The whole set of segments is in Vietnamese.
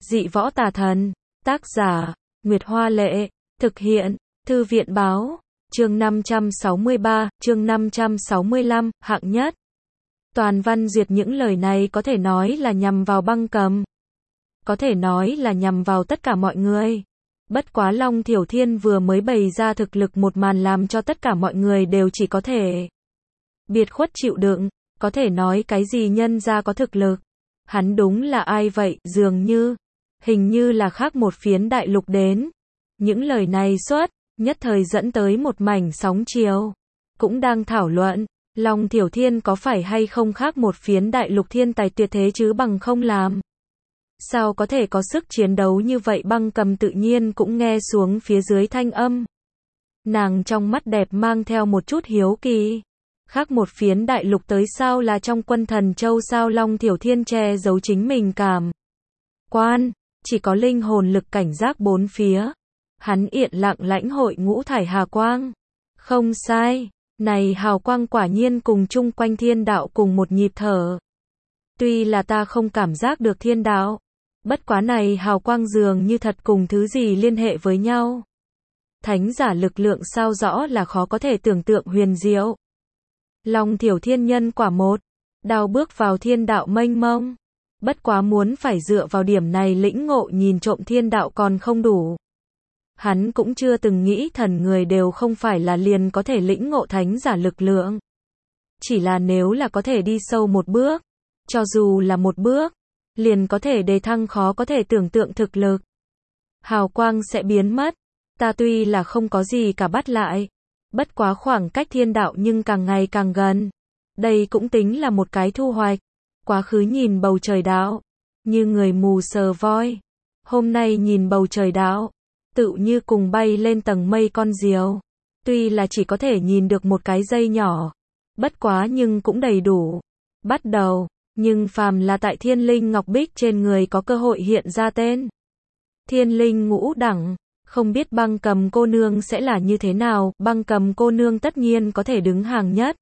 Dị võ tà thần. Tác giả, Nguyệt Hoa Lệ. Thực hiện, Thư viện Báo. Chương 563, chương 565, hạng nhất. Toàn văn duyệt những lời này có thể nói là nhằm vào Băng Cầm. Có thể nói là nhằm vào tất cả mọi người. Bất quá Long Thiểu Thiên vừa mới bày ra thực lực một màn làm cho tất cả mọi người đều chỉ có thể biệt khuất chịu đựng. Có thể nói cái gì nhân ra có thực lực. Hắn đúng là ai vậy, dường như, hình như là khác một phiến đại lục đến. Những lời này xuất, nhất thời dẫn tới một mảnh sóng chiều. Cũng đang thảo luận, Long Thiểu Thiên có phải hay không khác một phiến đại lục thiên tài tuyệt thế chứ bằng không làm. Sao có thể có sức chiến đấu như vậy? Băng Cầm tự nhiên cũng nghe xuống phía dưới thanh âm. Nàng trong mắt đẹp mang theo một chút hiếu kỳ. Khác một phiến đại lục tới sao, là trong Quân Thần Châu sao? Long Thiểu Thiên che giấu chính mình cảm quan, chỉ có linh hồn lực cảnh giác bốn phía. Hắn yên lặng lãnh hội ngũ thải hà quang. Không sai, này hào quang quả nhiên cùng chung quanh thiên đạo cùng một nhịp thở. Tuy là ta không cảm giác được thiên đạo, bất quá này hào quang dường như thật cùng thứ gì liên hệ với nhau. Thánh giả lực lượng sao, rõ là khó có thể tưởng tượng huyền diệu. Long Thiểu Thiên nhân quả một đao bước vào thiên đạo mênh mông. Bất quá muốn phải dựa vào điểm này lĩnh ngộ nhìn trộm thiên đạo còn không đủ. Hắn cũng chưa từng nghĩ thần người đều không phải là liền có thể lĩnh ngộ thánh giả lực lượng. Chỉ là nếu là có thể đi sâu một bước, cho dù là một bước, liền có thể đề thăng khó có thể tưởng tượng thực lực. Hào quang sẽ biến mất. Ta tuy là không có gì cả bắt lại. Bất quá khoảng cách thiên đạo nhưng càng ngày càng gần. Đây cũng tính là một cái thu hoạch. Quá khứ nhìn bầu trời đạo, như người mù sờ voi. Hôm nay nhìn bầu trời đạo, tự như cùng bay lên tầng mây con diều. Tuy là chỉ có thể nhìn được một cái dây nhỏ, bất quá nhưng cũng đầy đủ. Bắt đầu, nhưng phàm là tại Thiên Linh Ngọc Bích trên người có cơ hội hiện ra tên Thiên Linh ngũ đẳng. Không biết Băng Cầm cô nương sẽ là như thế nào. Băng Cầm cô nương tất nhiên có thể đứng hàng nhất.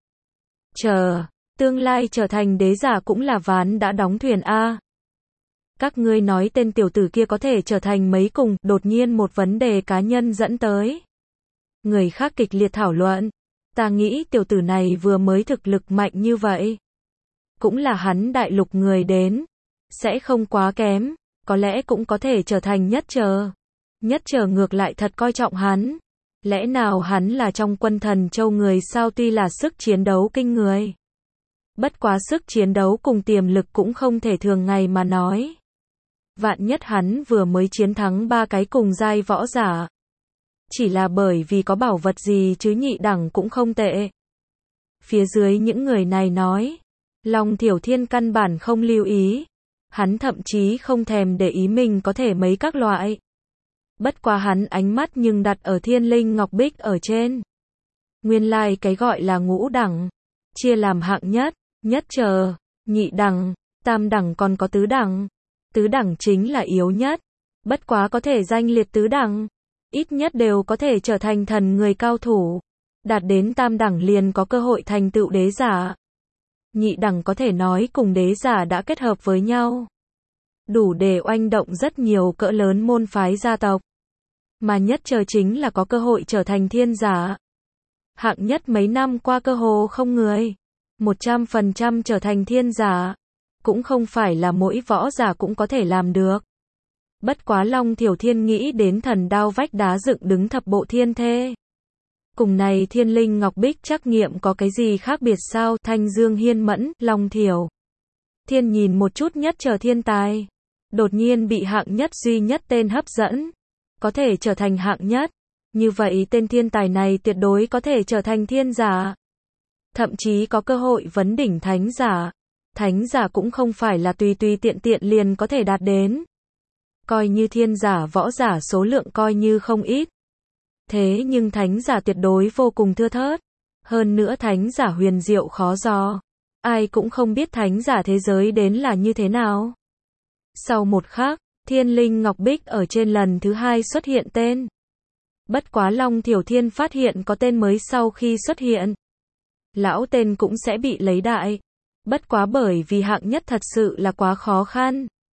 Tương lai trở thành đế giả cũng là ván đã đóng thuyền a. Các ngươi nói tên tiểu tử kia có thể trở thành mấy cùng, đột nhiên một vấn đề cá nhân dẫn tới. Người khác kịch liệt thảo luận. Ta nghĩ tiểu tử này vừa mới thực lực mạnh như vậy. Cũng là hắn đại lục người đến. Sẽ không quá kém. Có lẽ cũng có thể trở thành nhất trở. Nhất trở ngược lại thật coi trọng hắn. Lẽ nào hắn là trong Quân Thần Châu người sao? Tuy là sức chiến đấu kinh người. Bất quá sức chiến đấu cùng tiềm lực cũng không thể thường ngày mà nói. Vạn nhất hắn vừa mới chiến thắng 3 cái cùng giai võ giả. Chỉ là bởi vì có bảo vật gì chứ, nhị đẳng cũng không tệ. Phía dưới những người này nói. Long Thiểu Thiên căn bản không lưu ý. Hắn thậm chí không thèm để ý mình có thể mấy các loại. Bất quá hắn ánh mắt nhưng đặt ở Thiên Linh Ngọc Bích ở trên. Nguyên lai cái gọi là ngũ đẳng, chia làm hạng nhất, nhất trở, nhị đẳng, tam đẳng còn có tứ đẳng. Tứ đẳng chính là yếu nhất. Bất quá có thể danh liệt tứ đẳng, ít nhất đều có thể trở thành thần người cao thủ. Đạt đến tam đẳng liền có cơ hội thành tựu đế giả. Nhị đẳng có thể nói cùng đế giả đã kết hợp với nhau. Đủ để oanh động rất nhiều cỡ lớn môn phái gia tộc. Mà nhất trở chính là có cơ hội trở thành thiên giả. Hạng nhất mấy năm qua cơ hồ không người 100% trở thành thiên giả. Cũng không phải là mỗi võ giả cũng có thể làm được. Bất quá Long Thiểu Thiên nghĩ đến thần đao vách đá dựng đứng thập bộ thiên thê. Cùng này Thiên Linh Ngọc Bích trắc nghiệm có cái gì khác biệt sao? Thanh Dương Hiên Mẫn, Long Thiểu Thiên nhìn một chút nhất trở thiên tài. Đột nhiên bị hạng nhất duy nhất tên hấp dẫn. Có thể trở thành hạng nhất. Như vậy tên thiên tài này tuyệt đối có thể trở thành thiên giả. Thậm chí có cơ hội vấn đỉnh thánh giả. Thánh giả cũng không phải là tùy tùy tiện tiện liền có thể đạt đến. Coi như thiên giả võ giả số lượng coi như không ít. Thế nhưng thánh giả tuyệt đối vô cùng thưa thớt. Hơn nữa thánh giả huyền diệu khó dò. Ai cũng không biết thánh giả thế giới đến là như thế nào. Sau một khắc, Thiên Linh Ngọc Bích ở trên lần thứ 2 xuất hiện tên. Bất quá Long Thiểu Thiên phát hiện có tên mới sau khi xuất hiện. Lão tên cũng sẽ bị lấy đại. Bất quá bởi vì hạng nhất thật sự là quá khó khăn.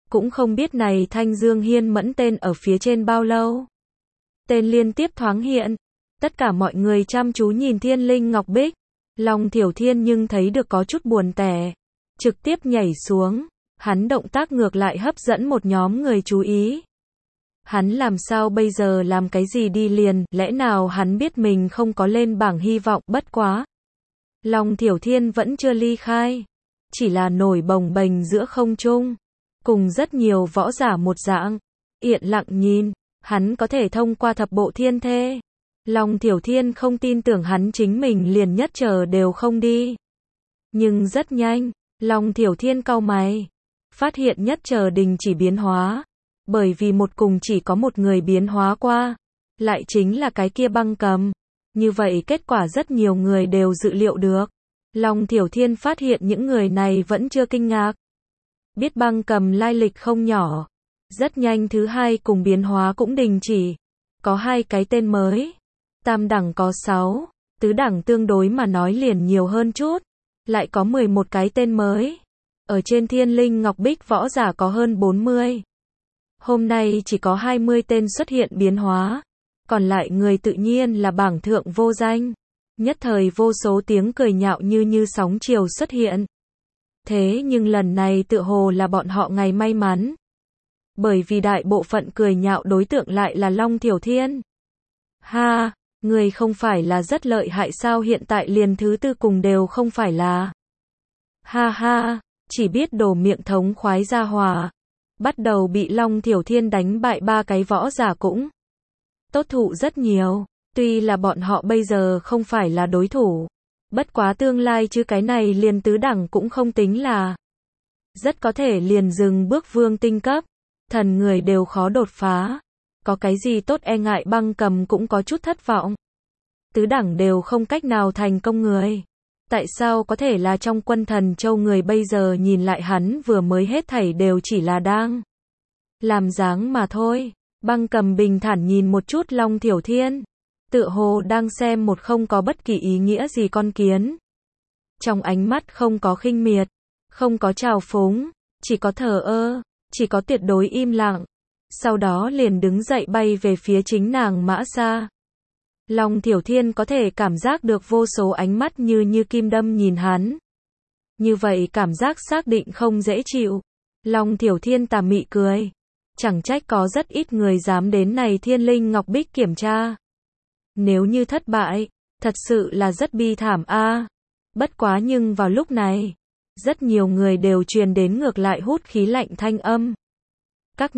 Cũng không biết này Thanh Dương Hiên Mẫn tên ở phía trên bao lâu. Tên liên tiếp thoáng hiện. Tất cả mọi người chăm chú nhìn Thiên Linh Ngọc Bích. Long Thiểu Thiên nhưng thấy được có chút buồn tẻ. Trực tiếp nhảy xuống. Hắn động tác ngược lại hấp dẫn một nhóm người chú ý. Hắn làm sao bây giờ làm cái gì đi liền, lẽ nào hắn biết mình không có lên bảng hy vọng, bất quá. Long Thiểu Thiên vẫn chưa ly khai. Chỉ là nổi bồng bềnh giữa không trung. Cùng rất nhiều võ giả một dạng. Yên lặng nhìn. Hắn có thể thông qua thập bộ thiên thê. Long Thiểu Thiên không tin tưởng hắn chính mình liền nhất chờ đều không đi. Nhưng rất nhanh, Long Thiểu Thiên cau mày. Phát hiện nhất chờ đình chỉ biến hóa. Bởi vì một cùng chỉ có một người biến hóa qua. Lại chính là cái kia Băng Cầm. Như vậy kết quả rất nhiều người đều dự liệu được. Long Thiểu Thiên phát hiện những người này vẫn chưa kinh ngạc. Biết Băng Cầm lai lịch không nhỏ. Rất nhanh thứ hai cùng biến hóa cũng đình chỉ. Có 2 cái tên mới. Tam đẳng có 6. Tứ đẳng tương đối mà nói liền nhiều hơn chút. Lại có 11 cái tên mới. Ở trên Thiên Linh Ngọc Bích võ giả có hơn 40. Hôm nay chỉ có 20 tên xuất hiện biến hóa. Còn lại người tự nhiên là bảng thượng vô danh. Nhất thời vô số tiếng cười nhạo như sóng chiều xuất hiện. Thế nhưng lần này tựa hồ là bọn họ ngày may mắn. Bởi vì đại bộ phận cười nhạo đối tượng lại là Long Thiểu Thiên. Ha, người không phải là rất lợi hại sao, hiện tại liền thứ tư cùng đều không phải là. Ha ha, chỉ biết đổ miệng thống khoái ra hòa. Bắt đầu bị Long Thiểu Thiên đánh bại 3 cái võ giả cũng tốt thụ rất nhiều. Tuy là bọn họ bây giờ không phải là đối thủ. Bất quá tương lai chứ cái này liền tứ đẳng cũng không tính là. Rất có thể liền dừng bước vương tinh cấp. Thần người đều khó đột phá. Có cái gì tốt e ngại, Băng Cầm cũng có chút thất vọng. Tứ đẳng đều không cách nào thành công người. Tại sao có thể là trong Quân Thần Châu người bây giờ nhìn lại hắn vừa mới hết thảy đều chỉ là đang làm dáng mà thôi. Băng Cầm bình thản nhìn một chút Long Thiểu Thiên. Tựa hồ đang xem một không có bất kỳ ý nghĩa gì con kiến. Trong ánh mắt không có khinh miệt, không có trào phúng, chỉ có thờ ơ, chỉ có tuyệt đối im lặng. Sau đó liền đứng dậy bay về phía chính nàng Mã Sa. Long Thiểu Thiên có thể cảm giác được vô số ánh mắt như kim đâm nhìn hắn. Như vậy cảm giác xác định không dễ chịu. Long Thiểu Thiên tà mị cười. Chẳng trách có rất ít người dám đến này Thiên Linh Ngọc Bích kiểm tra. Nếu như thất bại, thật sự là rất bi thảm a. Bất quá nhưng vào lúc này, rất nhiều người đều truyền đến ngược lại hút khí lạnh thanh âm. Các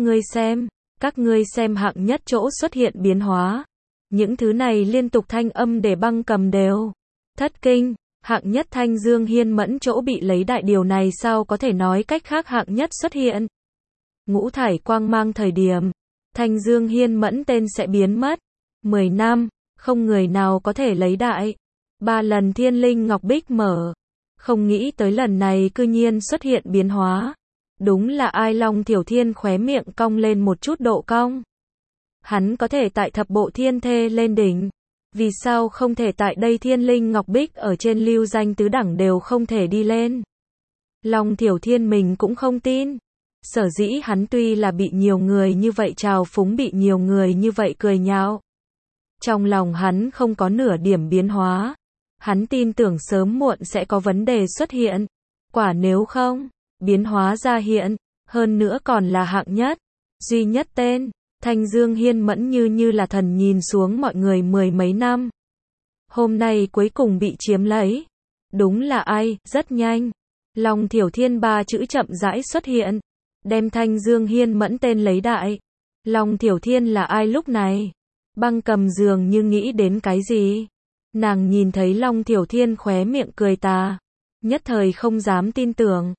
ngươi xem hạng nhất chỗ xuất hiện biến hóa. Những thứ này liên tục thanh âm để Băng Cầm đều thất kinh. Hạng nhất Thanh Dương Hiên Mẫn chỗ bị lấy đại, điều này sao có thể nói cách khác hạng nhất xuất hiện. Ngũ thải quang mang thời điểm, Thanh Dương Hiên Mẫn tên sẽ biến mất. 10 năm, không người nào có thể lấy đại. 3 lần Thiên Linh Ngọc Bích mở. Không nghĩ tới lần này cư nhiên xuất hiện biến hóa. Đúng là ai? Long Thiểu Thiên khóe miệng cong lên một chút độ cong. Hắn có thể tại thập bộ thiên thê lên đỉnh. Vì sao không thể tại đây Thiên Linh Ngọc Bích ở trên lưu danh tứ đẳng đều không thể đi lên? Long Thiểu Thiên mình cũng không tin. Sở dĩ hắn tuy là bị nhiều người như vậy trào phúng, bị nhiều người như vậy cười nhạo. Trong lòng hắn không có nửa điểm biến hóa. Hắn tin tưởng sớm muộn sẽ có vấn đề xuất hiện. Quả nếu không, biến hóa ra hiện, hơn nữa còn là hạng nhất, duy nhất tên. Thanh Dương Hiên Mẫn như là thần nhìn xuống mọi người 10 mấy năm. Hôm nay cuối cùng bị chiếm lấy. Đúng là ai? Rất nhanh. Long Thiểu Thiên 3 chữ chậm rãi xuất hiện. Đem Thanh Dương Hiên Mẫn tên lấy đại. Long Thiểu Thiên là ai lúc này? Băng Cầm dường như nghĩ đến cái gì. Nàng nhìn thấy Long Thiểu Thiên khóe miệng cười tà. Nhất thời không dám tin tưởng.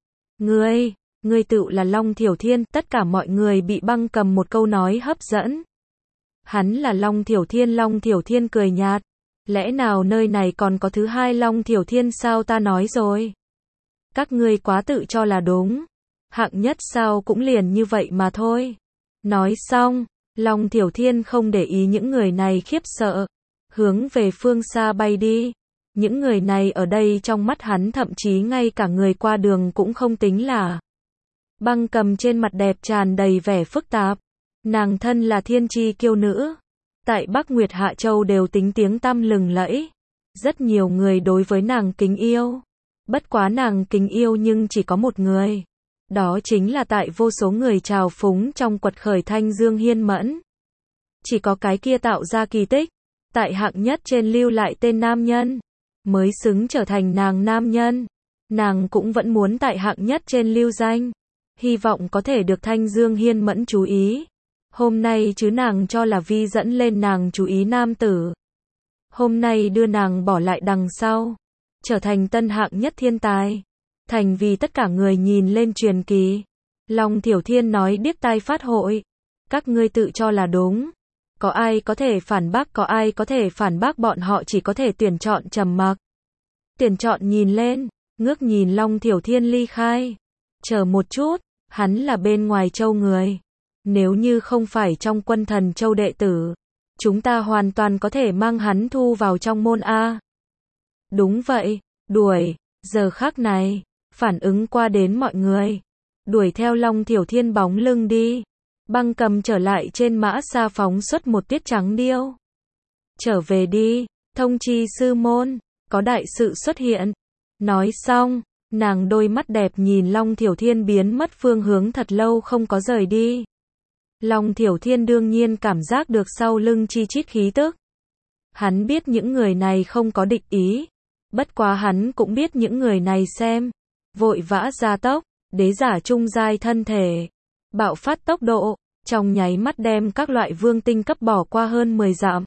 Ngươi tự là Long Thiểu Thiên. Tất cả mọi người bị Băng Cầm một câu nói hấp dẫn. Hắn là Long Thiểu Thiên. Long Thiểu Thiên cười nhạt. Lẽ nào nơi này còn có thứ hai Long Thiểu Thiên sao? Ta nói rồi. Các ngươi quá tự cho là đúng. Hạng nhất sao cũng liền như vậy mà thôi. Nói xong, Long Thiểu Thiên không để ý những người này khiếp sợ. Hướng về phương xa bay đi. Những người này ở đây trong mắt hắn thậm chí ngay cả người qua đường cũng không tính là. Băng Cầm trên mặt đẹp tràn đầy vẻ phức tạp. Nàng thân là thiên chi kiêu nữ, tại Bắc Nguyệt Hạ Châu đều tính tiếng tăm lừng lẫy. Rất nhiều người đối với nàng kính yêu. Bất quá nàng kính yêu nhưng chỉ có một người. Đó chính là tại vô số người trào phúng trong quật khởi Thanh Dương Hiên Mẫn. Chỉ có cái kia tạo ra kỳ tích, tại hạng nhất trên lưu lại tên nam nhân, mới xứng trở thành nàng nam nhân. Nàng cũng vẫn muốn tại hạng nhất trên lưu danh, hy vọng có thể được Thanh Dương Hiên Mẫn chú ý. Hôm nay chứ nàng cho là Vi dẫn lên nàng chú ý nam tử. Hôm nay đưa nàng bỏ lại đằng sau, trở thành tân hạng nhất thiên tài, thành vì tất cả người nhìn lên truyền kỳ. Long Thiểu Thiên nói điếc tai phát hội, các ngươi tự cho là đúng. Có ai có thể phản bác, có ai có thể phản bác, bọn họ chỉ có thể tuyển chọn trầm mặc. Tuyển chọn nhìn lên, ngước nhìn Long Thiểu Thiên ly khai. Chờ một chút, hắn là bên ngoài châu người. Nếu như không phải trong quân Thần Châu đệ tử, chúng ta hoàn toàn có thể mang hắn thu vào trong môn A. Đúng vậy, đuổi, giờ khắc này, phản ứng qua đến mọi người. Đuổi theo Long Thiểu Thiên bóng lưng đi. Băng Cầm trở lại trên mã xa phóng xuất một tiết trắng điêu. Trở về đi, thông chi sư môn, có đại sự xuất hiện. Nói xong, nàng đôi mắt đẹp nhìn Long Thiểu Thiên biến mất phương hướng thật lâu không có rời đi. Long Thiểu Thiên đương nhiên cảm giác được sau lưng chi chít khí tức. Hắn biết những người này không có địch ý. Bất quá hắn cũng biết những người này xem. Vội vã gia tốc, đế giả trung giai thân thể. Bạo phát tốc độ, trong nháy mắt đem các loại vương tinh cấp bỏ qua hơn 10 dặm.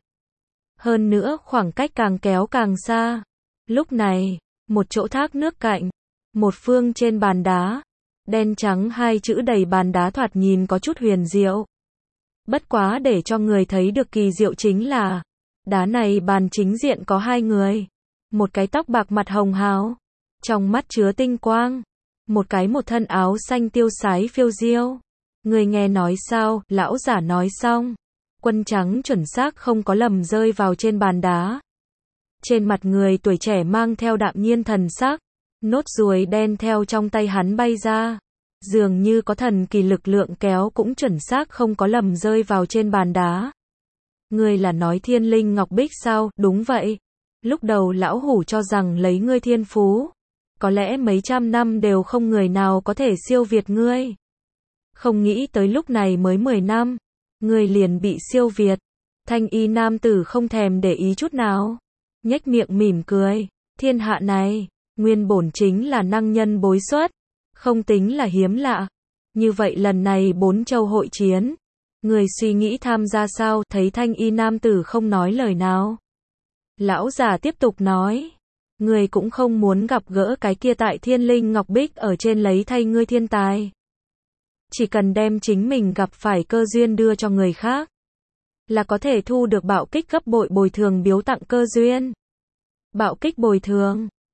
Hơn nữa khoảng cách càng kéo càng xa. Lúc này, một chỗ thác nước cạnh, một phương trên bàn đá, đen trắng hai chữ đầy bàn đá thoạt nhìn có chút huyền diệu. Bất quá để cho người thấy được kỳ diệu chính là, đá này bàn chính diện có hai người. Một cái tóc bạc mặt hồng hào, trong mắt chứa tinh quang. Một cái một thân áo xanh tiêu sái phiêu diêu. Người nghe nói sao? Lão giả nói xong, quân trắng chuẩn xác không có lầm rơi vào trên bàn đá. Trên mặt người tuổi trẻ mang theo đạm nhiên thần sắc, nốt ruồi đen theo trong tay hắn bay ra. Dường như có thần kỳ lực lượng kéo cũng chuẩn xác không có lầm rơi vào trên bàn đá. Ngươi là nói Thiên Linh Ngọc Bích sao? Đúng vậy. Lúc đầu lão hủ cho rằng lấy ngươi thiên phú, có lẽ mấy trăm năm đều không người nào có thể siêu việt ngươi. Không nghĩ tới lúc này mới 10 năm, ngươi liền bị siêu việt. Thanh y nam tử không thèm để ý chút nào, nhếch miệng mỉm cười. Thiên hạ này, nguyên bổn chính là năng nhân bối xuất, không tính là hiếm lạ. Như vậy lần này 4 châu hội chiến, người suy nghĩ tham gia sao? Thấy thanh y nam tử không nói lời nào, lão già tiếp tục nói, người cũng không muốn gặp gỡ cái kia tại Thiên Linh Ngọc Bích ở trên lấy thay ngươi thiên tài. Chỉ cần đem chính mình gặp phải cơ duyên đưa cho người khác, là có thể thu được bạo kích gấp bội bồi thường biếu tặng cơ duyên. Bạo kích bồi thường,